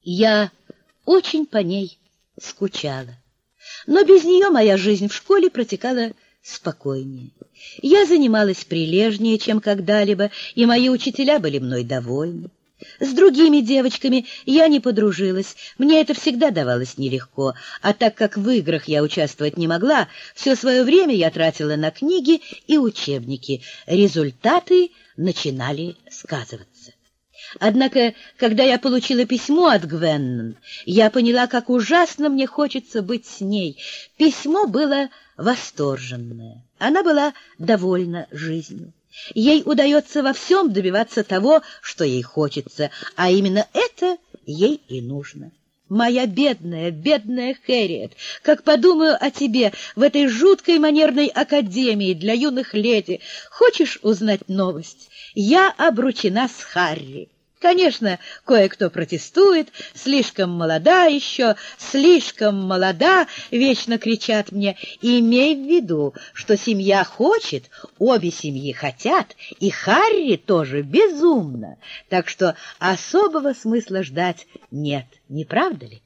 Я очень по ней скучала, но без нее моя жизнь в школе протекала спокойнее. Я занималась прилежнее, чем когда-либо, и мои учителя были мной довольны. С другими девочками я не подружилась, мне это всегда давалось нелегко, а так как в играх я участвовать не могла, все свое время я тратила на книги и учебники. Результаты начинали сказываться. Однако, когда я получила письмо от Гвеннон, я поняла, как ужасно мне хочется быть с ней. Письмо было восторженное, она была довольна жизнью. Ей удается во всем добиваться того, что ей хочется, а именно это ей и нужно. Моя бедная, бедная Хэрриет, как подумаю о тебе в этой жуткой манерной академии для юных леди. Хочешь узнать новость? Я обручена с Харри. Конечно, кое-кто протестует, слишком молода еще, слишком молода, вечно кричат мне. Имей в виду, что семья хочет, обе семьи хотят, и Харри тоже безумно, так что особого смысла ждать нет, не правда ли?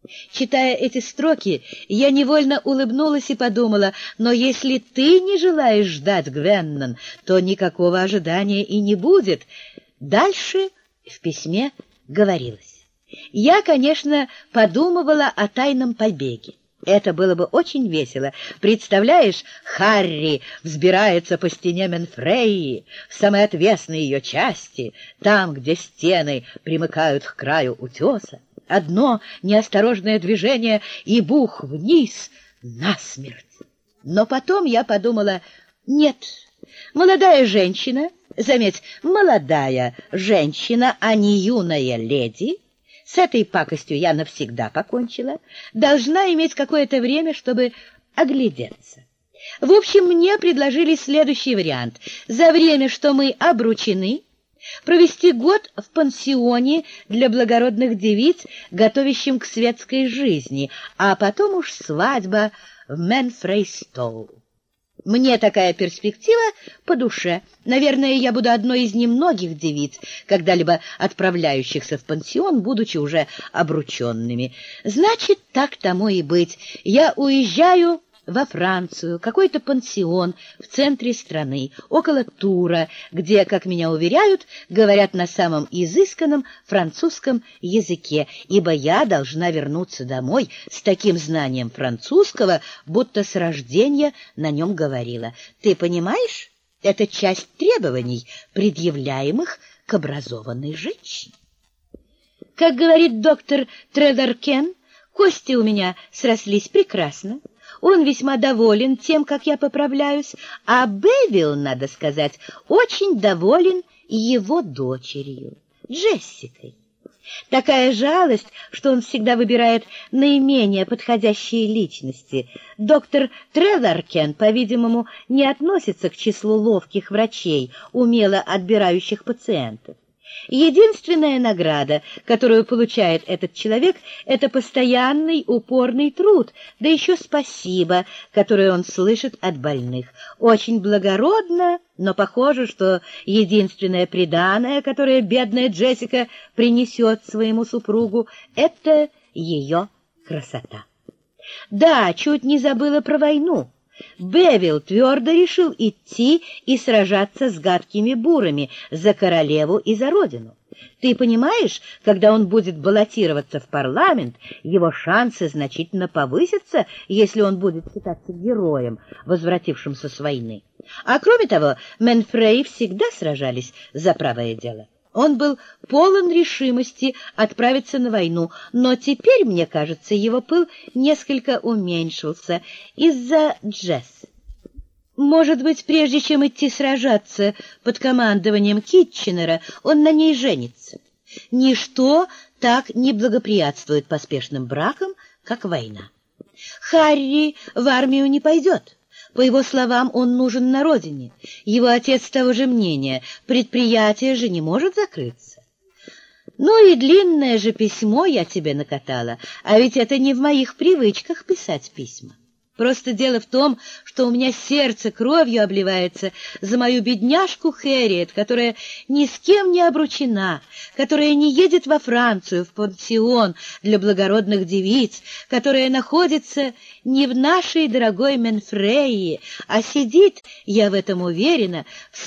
Читая эти строки, я невольно улыбнулась и подумала, но если ты не желаешь ждать Гвеннон, то никакого ожидания и не будет. Дальше в письме говорилось: я, конечно, подумывала о тайном побеге. Это было бы очень весело. Представляешь, Харри взбирается по стене Менфрейи в самой отвесной ее части, там, где стены примыкают к краю утеса. Одно неосторожное движение, и бух вниз насмерть. Но потом я подумала: нет, молодая женщина, заметь, молодая женщина, а не юная леди, с этой пакостью я навсегда покончила, должна иметь какое-то время, чтобы оглядеться. В общем, мне предложили следующий вариант. За время, что мы обручены, провести год в пансионе для благородных девиц, готовящим к светской жизни, а потом уж свадьба в Менфрейстоу. Мне такая перспектива по душе. Наверное, я буду одной из немногих девиц, когда-либо отправляющихся в пансион, будучи уже обрученными. Значит, так тому и быть. Я уезжаю во Францию, какой-то пансион в центре страны, около Тура, где, как меня уверяют, говорят на самом изысканном французском языке, ибо я должна вернуться домой с таким знанием французского, будто с рождения на нем говорила. Ты понимаешь? Это часть требований, предъявляемых к образованной женщине. Как говорит доктор Тредаркен, кости у меня срослись прекрасно. Он весьма доволен тем, как я поправляюсь, а Бевил, надо сказать, очень доволен его дочерью, Джессикой. Такая жалость, что он всегда выбирает наименее подходящие личности. Доктор Тредаркен, по-видимому, не относится к числу ловких врачей, умело отбирающих пациентов. Единственная награда, которую получает этот человек, это постоянный упорный труд, да еще спасибо, которое он слышит от больных. Очень благородно, но похоже, что единственное приданое, которое бедная Джессика принесет своему супругу, это ее красота. Да, чуть не забыла про войну. Бевил твердо решил идти и сражаться с гадкими бурами за королеву и за родину. Ты понимаешь, когда он будет баллотироваться в парламент, его шансы значительно повысятся, если он будет считаться героем, возвратившимся с войны. А кроме того, Менфрей всегда сражались за правое дело. Он был полон решимости отправиться на войну, но теперь, мне кажется, его пыл несколько уменьшился из-за Джесс. Может быть, прежде чем идти сражаться под командованием Китченера, он на ней женится. Ничто так не благоприятствует поспешным бракам, как война. Харри в армию не пойдет. По его словам, он нужен на родине. Его отец того же мнения. Предприятие же не может закрыться. Ну и длинное же письмо я тебе накатала, а ведь это не в моих привычках писать письма. Просто дело в том, что у меня сердце кровью обливается за мою бедняжку Хэрриет, которая ни с кем не обручена, которая не едет во Францию в пансион для благородных девиц, которая находится не в нашей дорогой Менфрее, а сидит, я в этом уверена, в